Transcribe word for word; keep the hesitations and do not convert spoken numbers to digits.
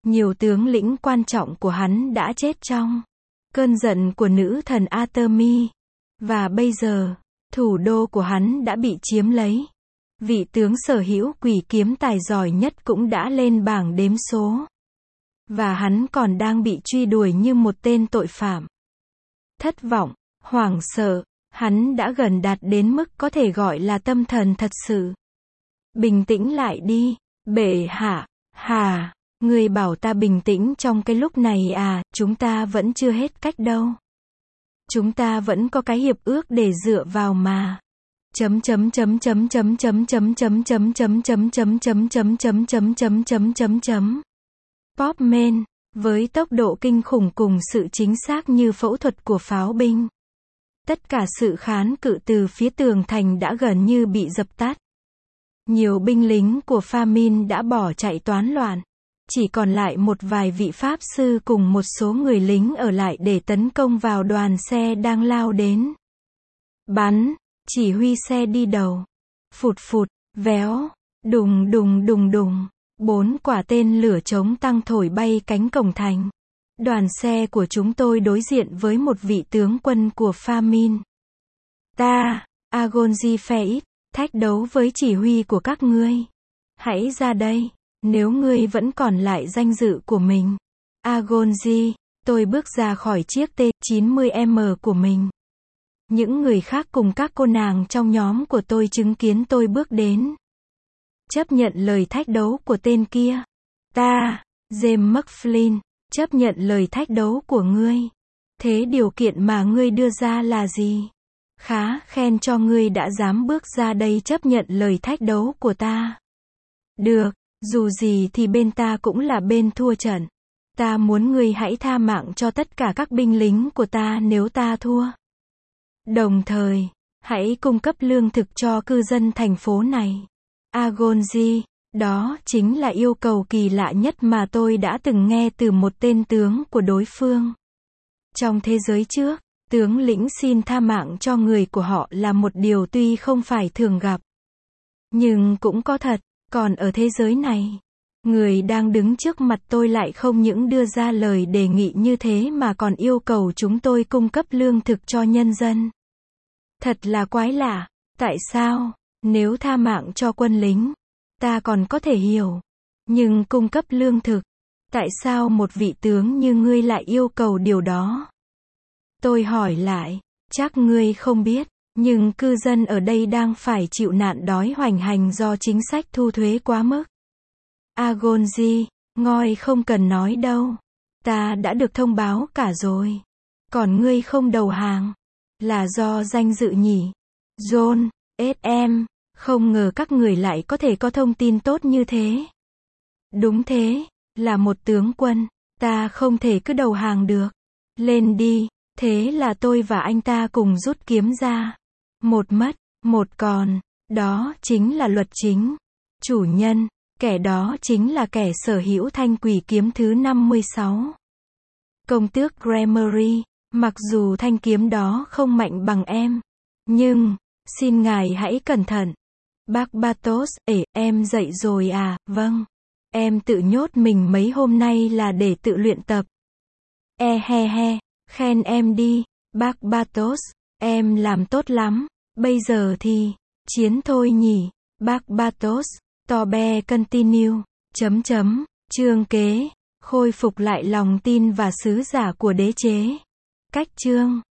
Nhiều tướng lĩnh quan trọng của hắn đã chết trong cơn giận của nữ thần Artemis. Và bây giờ, thủ đô của hắn đã bị chiếm lấy. Vị tướng sở hữu quỷ kiếm tài giỏi nhất cũng đã lên bảng đếm số. Và hắn còn đang bị truy đuổi như một tên tội phạm. Thất vọng, hoảng sợ, hắn đã gần đạt đến mức có thể gọi là tâm thần thật sự. Bình tĩnh lại đi, bệ hạ. Hà, người bảo ta bình tĩnh trong cái lúc này à, chúng ta vẫn chưa hết cách đâu. Chúng ta vẫn có cái hiệp ước để dựa vào mà. Chấm chấm chấm chấm chấm chấm chấm chấm chấm chấm chấm chấm chấm chấm chấm chấm chấm chấm chấm chấm. Popman, với tốc độ kinh khủng cùng sự chính xác như phẫu thuật của pháo binh. Tất cả sự kháng cự từ phía tường thành đã gần như bị dập tắt. Nhiều binh lính của Famine đã bỏ chạy toán loạn. Chỉ còn lại một vài vị pháp sư cùng một số người lính ở lại để tấn công vào đoàn xe đang lao đến. Bắn, chỉ huy xe đi đầu. Phụt phụt, véo, đùng đùng đùng đùng. Bốn quả tên lửa chống tăng thổi bay cánh cổng thành. Đoàn xe của chúng tôi đối diện với một vị tướng quân của Famine. Ta, Agonji Feist, thách đấu với chỉ huy của các ngươi. Hãy ra đây, nếu ngươi vẫn còn lại danh dự của mình. Agonji, tôi bước ra khỏi chiếc T chín mươi M của mình. Những người khác cùng các cô nàng trong nhóm của tôi chứng kiến tôi bước đến. Chấp nhận lời thách đấu của tên kia. Ta, James McFlynn, chấp nhận lời thách đấu của ngươi. Thế điều kiện mà ngươi đưa ra là gì? Khá, khen cho ngươi đã dám bước ra đây chấp nhận lời thách đấu của ta. Được, dù gì thì bên ta cũng là bên thua trận. Ta muốn ngươi hãy tha mạng cho tất cả các binh lính của ta nếu ta thua. Đồng thời, hãy cung cấp lương thực cho cư dân thành phố này. Agonji, đó chính là yêu cầu kỳ lạ nhất mà tôi đã từng nghe từ một tên tướng của đối phương. Trong thế giới trước, tướng lĩnh xin tha mạng cho người của họ là một điều tuy không phải thường gặp. Nhưng cũng có thật, còn ở thế giới này, người đang đứng trước mặt tôi lại không những đưa ra lời đề nghị như thế mà còn yêu cầu chúng tôi cung cấp lương thực cho nhân dân. Thật là quái lạ, tại sao, nếu tha mạng cho quân lính, ta còn có thể hiểu. Nhưng cung cấp lương thực, tại sao một vị tướng như ngươi lại yêu cầu điều đó? Tôi hỏi lại, chắc ngươi không biết, nhưng cư dân ở đây đang phải chịu nạn đói hoành hành do chính sách thu thuế quá mức. Agonji, ngoi không cần nói đâu. Ta đã được thông báo cả rồi. Còn ngươi không đầu hàng, là do danh dự nhỉ? John, ét em, không ngờ các người lại có thể có thông tin tốt như thế. Đúng thế, là một tướng quân, ta không thể cứ đầu hàng được. Lên đi, thế là tôi và anh ta cùng rút kiếm ra. Một mất, một còn, đó chính là luật chính. Chủ nhân, kẻ đó chính là kẻ sở hữu thanh quỷ kiếm thứ năm mươi sáu. Công tước Gremory, mặc dù thanh kiếm đó không mạnh bằng em, nhưng, xin ngài hãy cẩn thận. Bác Bartos, ể, em dậy rồi à, vâng. Em tự nhốt mình mấy hôm nay là để tự luyện tập. E he he, khen em đi, bác Bartos, em làm tốt lắm, bây giờ thì, chiến thôi nhỉ, bác Bartos, Tobe continue, chấm chấm, chương kế, khôi phục lại lòng tin và sứ giả của đế chế. Cách chương